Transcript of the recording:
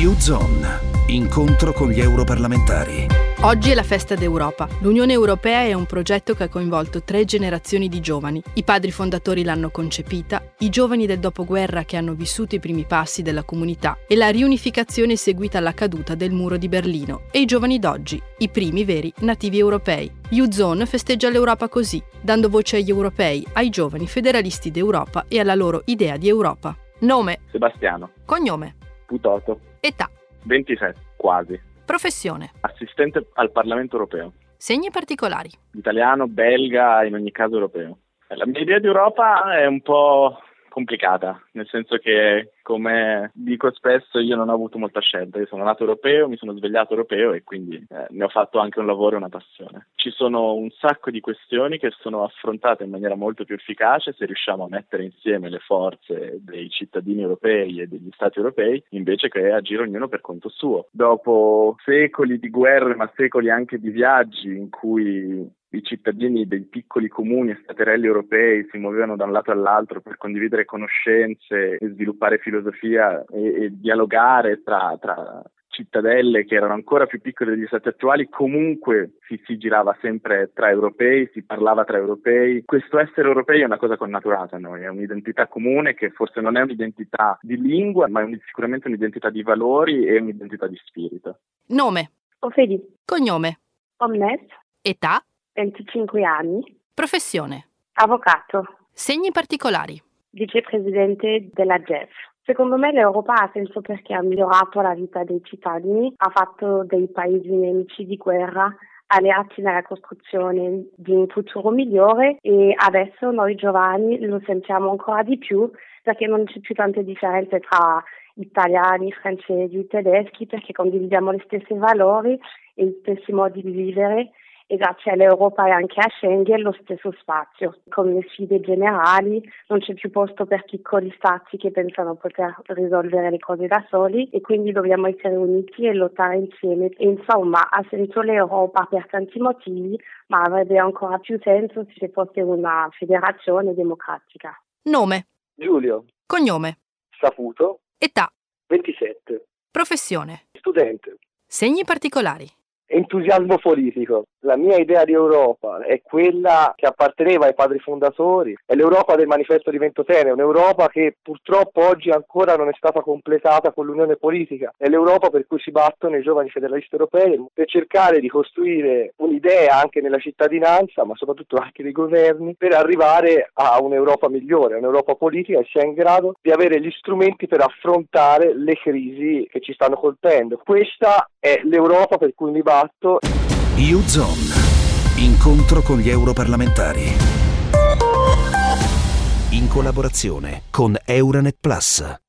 U-Zone. Incontro con gli europarlamentari. Oggi è la festa d'Europa. L'Unione Europea è un progetto che ha coinvolto 3 generazioni di giovani. I padri fondatori l'hanno concepita, i giovani del dopoguerra che hanno vissuto i primi passi della comunità e la riunificazione seguita alla caduta del muro di Berlino, e i giovani d'oggi, i primi veri nativi europei. U-Zone festeggia l'Europa così, dando voce agli europei, ai giovani federalisti d'Europa e alla loro idea di Europa. Nome: Sebastiano. Cognome: Putoto. età: 27, quasi. professione: Assistente al Parlamento europeo. segni particolari: Italiano, belga, in ogni caso europeo. La mia idea di Europa è un po' complicata, nel senso che, come dico spesso, io non ho avuto molta scelta. Io sono nato europeo, mi sono svegliato europeo e quindi ne ho fatto anche un lavoro e una passione. Ci sono un sacco di questioni che sono affrontate in maniera molto più efficace se riusciamo a mettere insieme le forze dei cittadini europei e degli stati europei, invece che agire ognuno per conto suo. Dopo secoli di guerre, ma secoli anche di viaggi in cui i cittadini dei piccoli comuni e staterelli europei si muovevano da un lato all'altro per condividere conoscenze e sviluppare filosofia e dialogare tra cittadelle che erano ancora più piccole degli stati attuali, comunque si girava sempre tra europei, si parlava tra europei. Questo essere europei è una cosa connaturata a noi, è un'identità comune che forse non è un'identità di lingua, ma è sicuramente un'identità di valori e un'identità di spirito. Nome: Ophélie. cognome: Omnes, età: 25 anni, professione: avvocato, segni particolari: vicepresidente della GEF. Secondo me l'Europa ha senso perché ha migliorato la vita dei cittadini, ha fatto dei paesi nemici di guerra alleati nella costruzione di un futuro migliore, e adesso noi giovani lo sentiamo ancora di più perché non c'è più tante differenze tra italiani, francesi, tedeschi, perché condividiamo gli stessi valori e gli stessi modi di vivere, e grazie all'Europa e anche a Schengen lo stesso spazio. Con le sfide generali non c'è più posto per piccoli stati che pensano poter risolvere le cose da soli, e quindi dobbiamo essere uniti e lottare insieme. E insomma, ha senso l'Europa per tanti motivi, ma avrebbe ancora più senso se fosse una federazione democratica. Nome: Giulio. cognome: Saputo. età: 27. professione: Studente. segni particolari: Entusiasmo politico. La mia idea di Europa è quella che apparteneva ai padri fondatori, è l'Europa del Manifesto di Ventotene, un'Europa che purtroppo oggi ancora non è stata completata con l'unione politica, è l'Europa per cui si battono i giovani federalisti europei per cercare di costruire un'idea anche nella cittadinanza, ma soprattutto anche nei governi, per arrivare a un'Europa migliore, un'Europa politica che sia in grado di avere gli strumenti per affrontare le crisi che ci stanno colpendo. Questa è l'Europa per cui mi batto. U-Zone. Incontro con gli europarlamentari. In collaborazione con Euranet Plus.